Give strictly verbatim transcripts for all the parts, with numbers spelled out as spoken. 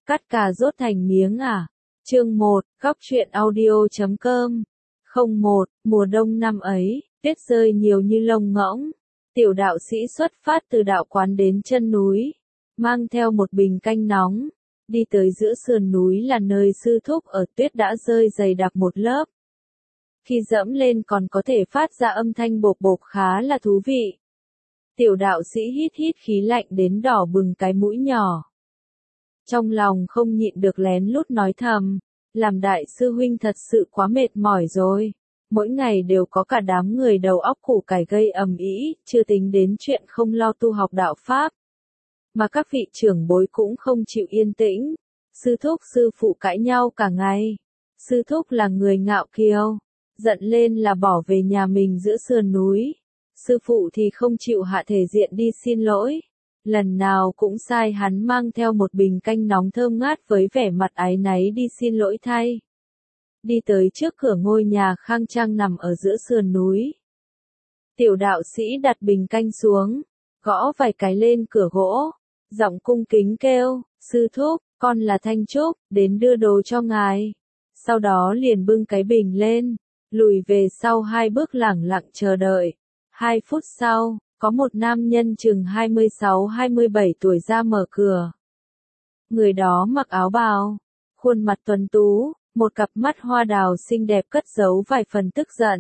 Cắt cà rốt thành miếng à? Chương một, góc truyện audio chấm com. không một, mùa đông năm ấy, tuyết rơi nhiều như lông ngỗng. Tiểu đạo sĩ xuất phát từ đạo quán đến chân núi, mang theo một bình canh nóng, đi tới giữa sườn núi là nơi sư thúc ở, tuyết đã rơi dày đặc một lớp. Khi dẫm lên còn có thể phát ra âm thanh bộp bộp khá là thú vị. Tiểu đạo sĩ hít hít khí lạnh đến đỏ bừng cái mũi nhỏ. Trong lòng không nhịn được lén lút nói thầm, làm đại sư huynh thật sự quá mệt mỏi rồi. Mỗi ngày đều có cả đám người đầu óc củ cải gây ầm ĩ, chưa tính đến chuyện không lo tu học đạo Pháp. Mà các vị trưởng bối cũng không chịu yên tĩnh. Sư thúc sư phụ cãi nhau cả ngày. Sư thúc là người ngạo kiêu, giận lên là bỏ về nhà mình giữa sườn núi. Sư phụ thì không chịu hạ thể diện đi xin lỗi. Lần nào cũng sai hắn mang theo một bình canh nóng thơm ngát với vẻ mặt áy náy đi xin lỗi thay. Đi tới trước cửa ngôi nhà khang trang nằm ở giữa sườn núi. Tiểu đạo sĩ đặt bình canh xuống, gõ vài cái lên cửa gỗ, giọng cung kính kêu, sư thúc, con là Thanh Trúc, đến đưa đồ cho ngài. Sau đó liền bưng cái bình lên, lùi về sau hai bước lẳng lặng chờ đợi. Hai phút sau, có một nam nhân chừng hai mươi sáu hai mươi bảy tuổi ra mở cửa. Người đó mặc áo bào, khuôn mặt tuấn tú, một cặp mắt hoa đào xinh đẹp cất giấu vài phần tức giận.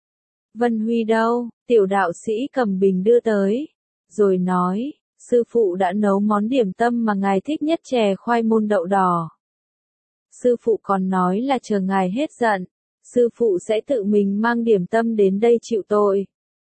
Vân Huy đâu? Tiểu đạo sĩ cầm bình đưa tới, rồi nói, sư phụ đã nấu món điểm tâm mà ngài thích nhất, chè khoai môn đậu đỏ. Sư phụ còn nói là chờ ngài hết giận, sư phụ sẽ tự mình mang điểm tâm đến đây chịu tội.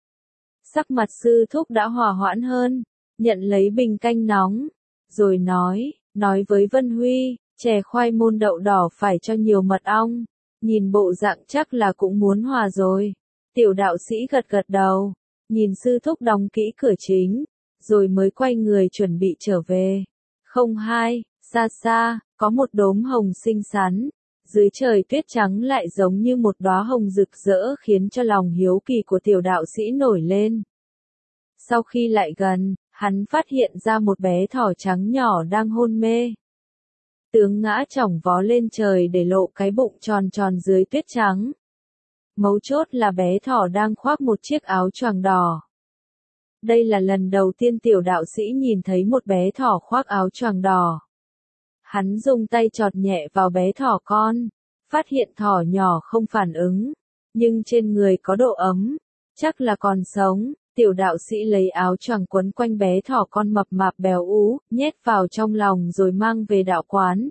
Sắc mặt sư thúc đã hòa hoãn hơn, nhận lấy bình canh nóng, rồi nói, nói với Vân Huy, chè khoai môn đậu đỏ phải cho nhiều mật ong, nhìn bộ dạng chắc là cũng muốn hòa rồi. Tiểu đạo sĩ gật gật đầu, nhìn sư thúc đóng kỹ cửa chính, rồi mới quay người chuẩn bị trở về. Không hai, xa xa, có một đốm hồng xinh xắn, dưới trời tuyết trắng lại giống như một đóa hồng rực rỡ khiến cho lòng hiếu kỳ của tiểu đạo sĩ nổi lên. Sau khi lại gần, hắn phát hiện ra một bé thỏ trắng nhỏ đang hôn mê. Tướng ngã chỏng vó lên trời để lộ cái bụng tròn tròn dưới tuyết trắng. Mấu chốt là bé thỏ đang khoác một chiếc áo choàng đỏ. Đây là lần đầu tiên tiểu đạo sĩ nhìn thấy một bé thỏ khoác áo choàng đỏ. Hắn dùng tay chọt nhẹ vào bé thỏ con, phát hiện thỏ nhỏ không phản ứng, nhưng trên người có độ ấm, chắc là còn sống. Tiểu đạo sĩ lấy áo choàng quấn quanh bé thỏ con mập mạp béo ú, nhét vào trong lòng rồi mang về đạo quán.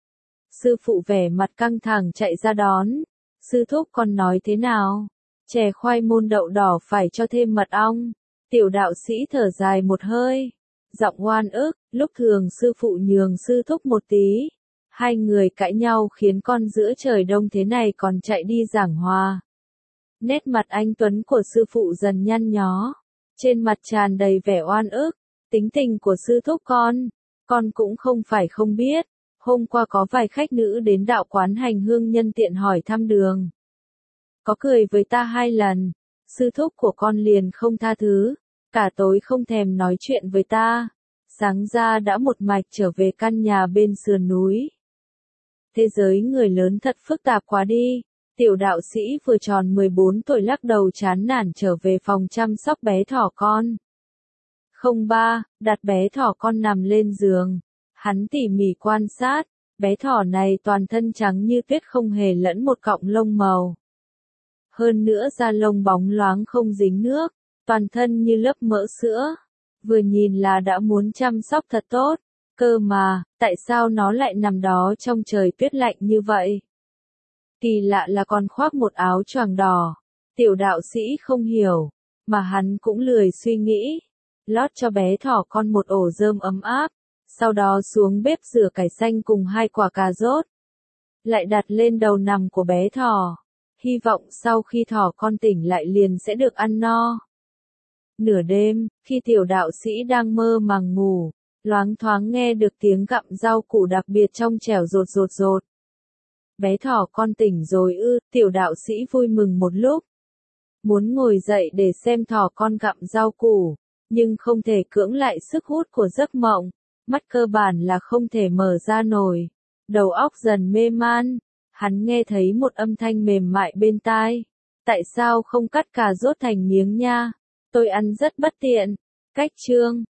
Sư phụ vẻ mặt căng thẳng chạy ra đón. Sư thúc con nói thế nào? Chè khoai môn đậu đỏ phải cho thêm mật ong. Tiểu đạo sĩ thở dài một hơi, giọng oan ức, lúc thường sư phụ nhường sư thúc một tí. Hai người cãi nhau khiến con giữa trời đông thế này còn chạy đi giảng hòa. Nét mặt anh tuấn của sư phụ dần nhăn nhó, trên mặt tràn đầy vẻ oan ức. Tính tình của sư thúc con, con cũng không phải không biết. Hôm qua có vài khách nữ đến đạo quán hành hương nhân tiện hỏi thăm đường. Có cười với ta hai lần, sư thúc của con liền không tha thứ, cả tối không thèm nói chuyện với ta. Sáng ra đã một mạch trở về căn nhà bên sườn núi. Thế giới người lớn thật phức tạp quá đi. Tiểu đạo sĩ vừa tròn mười bốn tuổi lắc đầu chán nản trở về phòng chăm sóc bé thỏ con. Không ba, đặt bé thỏ con nằm lên giường. Hắn tỉ mỉ quan sát, bé thỏ này toàn thân trắng như tuyết không hề lẫn một cọng lông màu. Hơn nữa da lông bóng loáng không dính nước, toàn thân như lớp mỡ sữa. Vừa nhìn là đã muốn chăm sóc thật tốt, cơ mà, tại sao nó lại nằm đó trong trời tuyết lạnh như vậy? Kỳ lạ là còn khoác một áo choàng đỏ. Tiểu đạo sĩ không hiểu, mà hắn cũng lười suy nghĩ. Lót cho bé thỏ con một ổ rơm ấm áp, sau đó xuống bếp rửa cải xanh cùng hai quả cà rốt. Lại đặt lên đầu nằm của bé thỏ, hy vọng sau khi thỏ con tỉnh lại liền sẽ được ăn no. Nửa đêm, khi tiểu đạo sĩ đang mơ màng ngủ, loáng thoáng nghe được tiếng gặm rau củ đặc biệt trong trẻo rột rột rột. Bé thỏ con tỉnh rồi ư? Tiểu đạo sĩ vui mừng một lúc. Muốn ngồi dậy để xem thỏ con gặm rau củ, nhưng không thể cưỡng lại sức hút của giấc mộng, mắt cơ bản là không thể mở ra nổi. Đầu óc dần mê man, hắn nghe thấy một âm thanh mềm mại bên tai. Tại sao không cắt cà rốt thành miếng nha? Tôi ăn rất bất tiện. Cách chương